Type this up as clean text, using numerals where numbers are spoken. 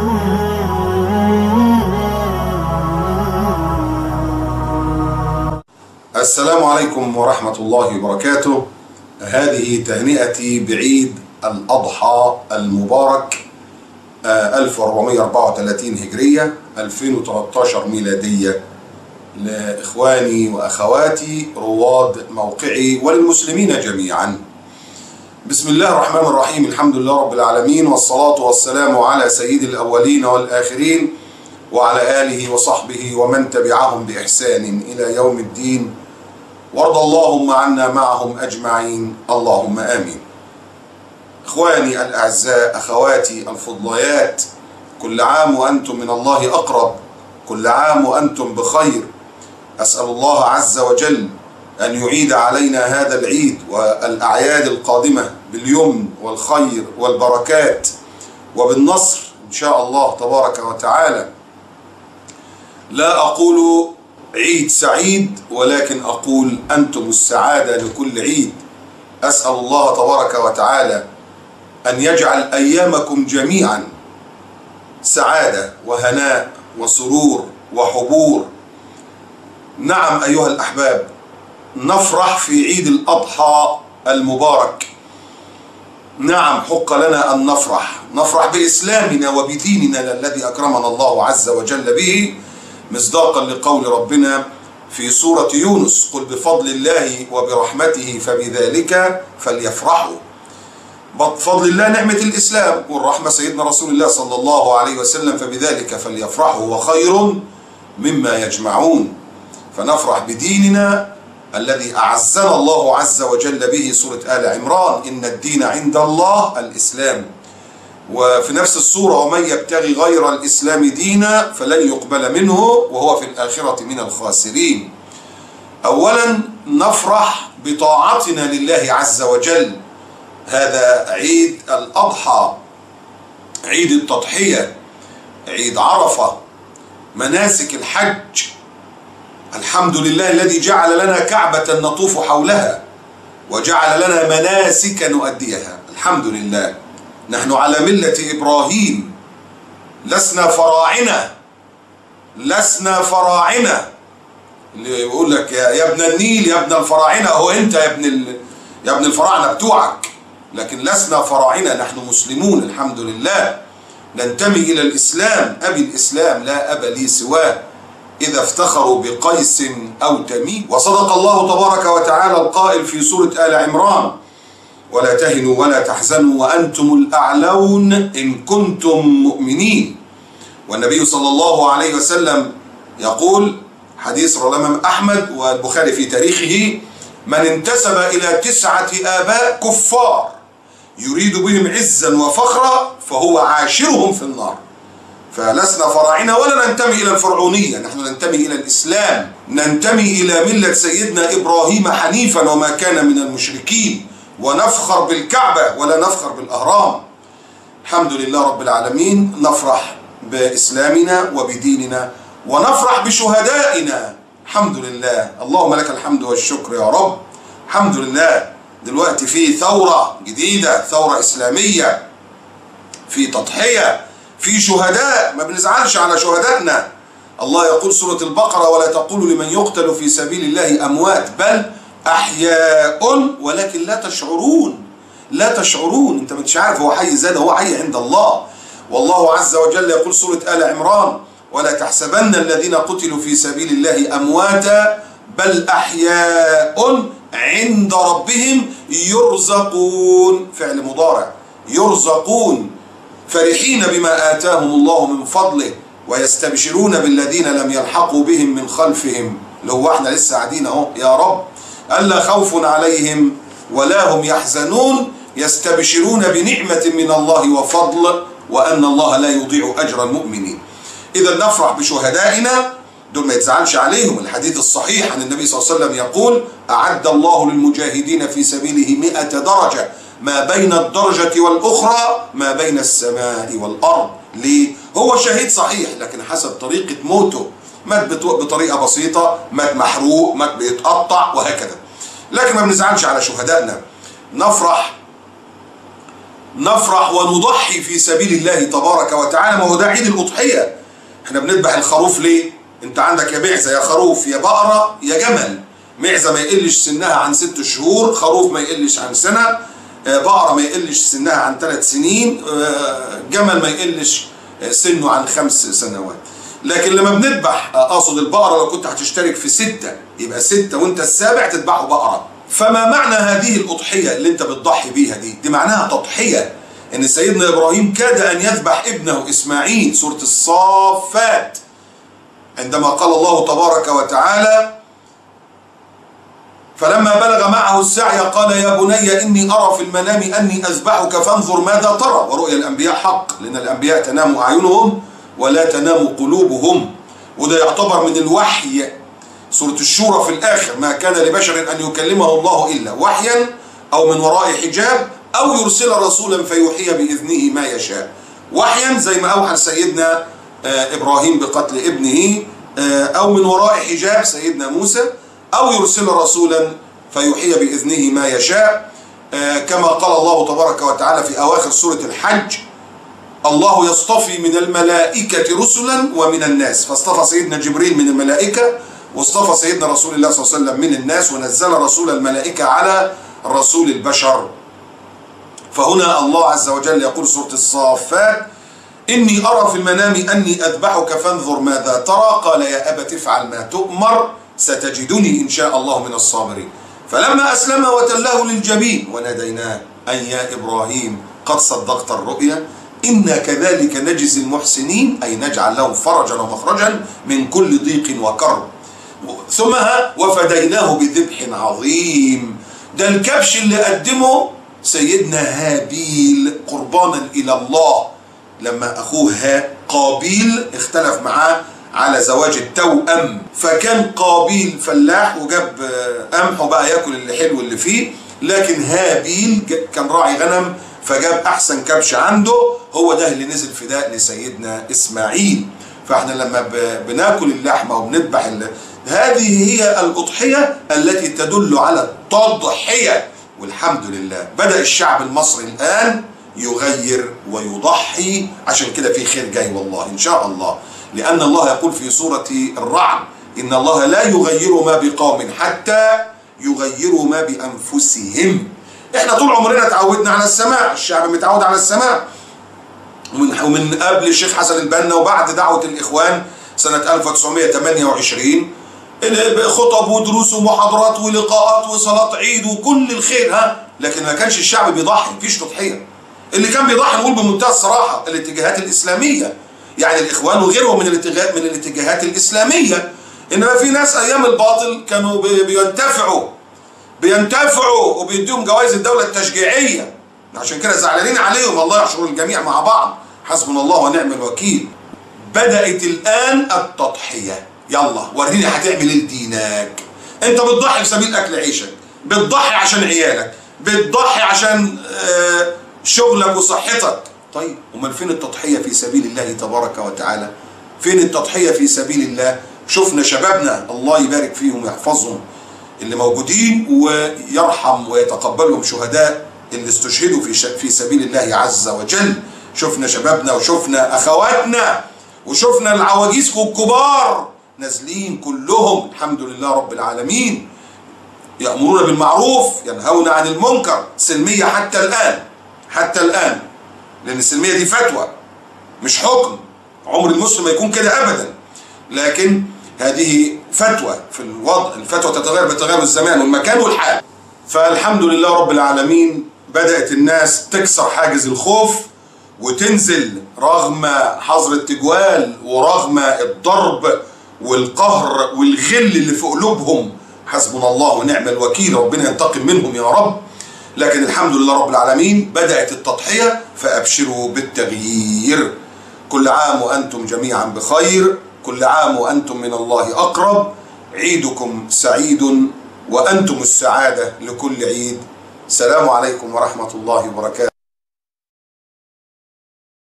السلام عليكم ورحمة الله وبركاته. هذه تهنئتي بعيد الأضحى المبارك 1434 هجرية 2013 ميلادية لإخواني وأخواتي رواد موقعي وللمسلمين جميعا. بسم الله الرحمن الرحيم، الحمد لله رب العالمين، والصلاة والسلام على سيد الأولين والآخرين وعلى آله وصحبه ومن تبعهم بإحسان إلى يوم الدين، وارض اللهم عنا معهم أجمعين، اللهم آمين. إخواني الأعزاء، أخواتي الفضليات، كل عام وأنتم من الله أقرب، كل عام وأنتم بخير. أسأل الله عز وجل أن يعيد علينا هذا العيد والأعياد القادمة باليمن والخير والبركات وبالنصر إن شاء الله تبارك وتعالى. لا أقول عيد سعيد، ولكن أقول أنتم السعادة لكل عيد. أسأل الله تبارك وتعالى أن يجعل أيامكم جميعا سعادة وهناء وسرور وحبور. نعم أيها الأحباب، نفرح في عيد الأضحى المبارك. نعم، حق لنا أن نفرح بإسلامنا وبديننا الذي أكرمنا الله عز وجل به، مصداقا لقول ربنا في سورة يونس: قل بفضل الله وبرحمته فبذلك فليفرحوا. بفضل الله نعمة الإسلام، والرحمة سيدنا رسول الله صلى الله عليه وسلم، فبذلك فليفرحوا وخير مما يجمعون. فنفرح بديننا الذي أعزنا الله عز وجل به. سورة آل عمران: إن الدين عند الله الإسلام. وفي نفس السورة: ومن يبتغي غير الإسلام دينا فلن يقبل منه وهو في الآخرة من الخاسرين. أولا نفرح بطاعتنا لله عز وجل. هذا عيد الأضحى، عيد التضحية، عيد عرفة، مناسك الحج. الحمد لله الذي جعل لنا كعبة نطوف حولها وجعل لنا مناسك نؤديها. الحمد لله. نحن على ملة إبراهيم، لسنا فراعنة، لسنا فراعنة. اللي يقول لك يا ابن النيل، يا ابن الفراعنة، هو أنت يا ابن الفراعنة بتوعك. لكن لسنا فراعنة، نحن مسلمون الحمد لله، ننتمي إلى الإسلام. أبي الإسلام لا أب لي سواه، إذا افتخروا بقيس أو تميم. وصدق الله تبارك وتعالى القائل في سورة آل عمران: ولا تهنوا ولا تحزنوا وأنتم الأعلون إن كنتم مؤمنين. والنبي صلى الله عليه وسلم يقول، حديث رواه الإمام أحمد والبخاري في تاريخه: من انتسب إلى 9 آباء كفار يريد بهم عزا وفخرا فهو عاشرهم في النار. فلسنا فراعنة ولا ننتمي إلى الفرعونية، نحن ننتمي إلى الإسلام، ننتمي إلى ملة سيدنا إبراهيم حنيفا وما كان من المشركين، ونفخر بالكعبة ولا نفخر بالأهرام. الحمد لله رب العالمين. نفرح بإسلامنا وبديننا، ونفرح بشهدائنا. الحمد لله، اللهم لك الحمد والشكر يا رب. الحمد لله. دلوقتي في ثورة جديدة، ثورة إسلامية، في تضحية، في شهداء. ما بنزعلش على شهدائنا. الله يقول سورة البقرة: ولا تقولوا لمن يقتل في سبيل الله أموات بل أحياء ولكن لا تشعرون. لا تشعرون. انت مش عارف هو حي زاد، هو حي عند الله. والله عز وجل يقول سورة آل عمران: ولا تحسبن الذين قتلوا في سبيل الله أمواتا بل أحياء عند ربهم يرزقون. فعل مضارع، يرزقون، فرحين بما آتاهم الله من فضله ويستبشرون بالذين لم يلحقوا بهم من خلفهم. لو احنا لسه قاعدين اهو يا رب: ألا خوف عليهم ولا هم يحزنون يستبشرون بنعمة من الله وفضل وأن الله لا يضيع أجر المؤمنين. إذا نفرح بشهدائنا، دول ما يتزعلش عليهم. الحديث الصحيح عن النبي صلى الله عليه وسلم يقول: أعد الله للمجاهدين في سبيله 100 درجة، ما بين الدرجة والأخرى ما بين السماء والأرض. ليه؟ هو شهيد صحيح، لكن حسب طريقة موته. مات بطريقة بسيطة، مات محروق، مات بيتقطع، وهكذا. لكن ما بنزعلش على شهدائنا. نفرح نفرح ونضحي في سبيل الله تبارك وتعالى. ما هو ده عيد الأضحية. احنا بنذبح الخروف ليه؟ انت عندك يا معزة يا خروف يا بقرة يا جمل. معزة ما يقلش سنها عن 6 شهور، خروف ما يقلش عن سنة، بقرة ما يقلش سنها عن 3 سنين، جمل ما يقلش سنه عن 5 سنوات. لكن لما بنذبح، اقصد البقرة لو كنت هتشترك في 6 يبقى 6 وانت السابع تذبحه بقرة. فما معنى هذه الأضحية اللي انت بتضحي بيها دي معناها تضحية. ان سيدنا إبراهيم كاد أن يذبح ابنه إسماعيل، سورة الصافات، عندما قال الله تبارك وتعالى: فلما بلغ معه السعي قال يا بني إني أرى في المنام أني أذبحك فانظر ماذا ترى. ورؤيا الأنبياء حق، لأن الأنبياء تنام أعينهم ولا تنام قلوبهم، وده يعتبر من الوحي. سورة الشورى في الآخر: ما كان لبشر أن يكلمه الله إلا وحيا أو من وراء حجاب أو يرسل رسولا فيوحي بإذنه ما يشاء. وحيا زي ما أوحى سيدنا إبراهيم بقتل ابنه، أو من وراء حجاب سيدنا موسى، أو يرسل رسولا فيوحي بإذنه ما يشاء. كما قال الله تبارك وتعالى في أواخر سورة الحج: الله يصطفي من الملائكة رسلا ومن الناس. فاصطفى سيدنا جبريل من الملائكة، واصطفى سيدنا رسول الله صلى الله عليه وسلم من الناس، ونزل رسول الملائكة على رسول البشر. فهنا الله عز وجل يقول سورة الصافات: إني أرى في المنام أني أذبحك فانظر ماذا ترى. قال يا أبت افعل ما تؤمر ستجدني إن شاء الله من الصابرين. فلما أسلم وتله للجبين وناديناه أن يا إبراهيم قد صدقت الرؤيا إنا كذلك نجزي المحسنين، أي نجعل لهم فرجا ومخرجا من كل ضيق وكرب. ثم وفديناه بذبح عظيم. ده الكبش اللي قدمه سيدنا هابيل قربانا إلى الله، لما أخوه قابيل اختلف معاه على زواج التوأم. فكان قابيل فلاح وجاب قمح وبقى ياكل اللي حلو اللي فيه، لكن هابيل كان راعي غنم فجاب أحسن كبش عنده، هو ده اللي نزل فداء لسيدنا إسماعيل. فاحنا لما بناكل اللحمة وبنذبح هذه هي الأضحية التي تدل على التضحية. والحمد لله بدأ الشعب المصري الآن يغير ويضحي، عشان كده في خير جاي والله إن شاء الله. لأن الله يقول في سورة الرعد: إن الله لا يغير ما بقوم حتى يغيروا ما بأنفسهم. احنا طول عمرنا تعودنا على السماع، الشعب متعود على السماع، ومن قبل الشيخ حسن البنا وبعد دعوة الإخوان سنة 1928 خطب ودروس ومحاضرات ولقاءات وصلاة عيد وكل الخير، لكن ما كانش الشعب بيضحي، مفيش تضحية. اللي كان بيضحي نقول بمنتهى الصراحة الاتجاهات الإسلامية، يعني الإخوان وغيرهم من الاتجاهات الإسلامية. إنما في ناس أيام الباطل كانوا بينتفعوا وبيديهم جوائز الدولة التشجيعية، عشان كده زعلانين عليهم. الله يحشر الجميع مع بعض، حسبنا الله ونعم الوكيل. بدأت الآن التضحية. يلا وريني هتعمل ايه لدينك. انت بتضحي في سبيل اكل عيشك، بتضحي عشان عيالك، بتضحي عشان شغلك وصحتك. طيب امال فين التضحية في سبيل الله تبارك وتعالى؟ فين التضحية في سبيل الله؟ شفنا شبابنا الله يبارك فيهم ويحفظهم اللي موجودين ويرحم ويتقبلهم شهداء اللي استشهدوا في سبيل الله عز وجل. شفنا شبابنا وشفنا اخواتنا وشفنا العواجيز والكبار نازلين كلهم الحمد لله رب العالمين، يأمرون بالمعروف ينهون عن المنكر، سلمية حتى الآن، لأن السلمية دي فتوى مش حكم. عمر المسلم ما يكون كده أبدا، لكن هذه فتوى في الوضع. الفتوى تتغير بتغير الزمان والمكان والحال. فالحمد لله رب العالمين بدأت الناس تكسر حاجز الخوف وتنزل رغم حظر التجوال ورغم الضرب والقهر والغل اللي في قلوبهم. حسبنا الله ونعم الوكيل، ربنا ينتقم منهم يا رب. لكن الحمد لله رب العالمين بدأت التضحية، فأبشروا بالتغيير. كل عام وأنتم جميعا بخير، كل عام وأنتم من الله أقرب. عيدكم سعيد وأنتم السعادة لكل عيد. السلام عليكم ورحمة الله وبركاته.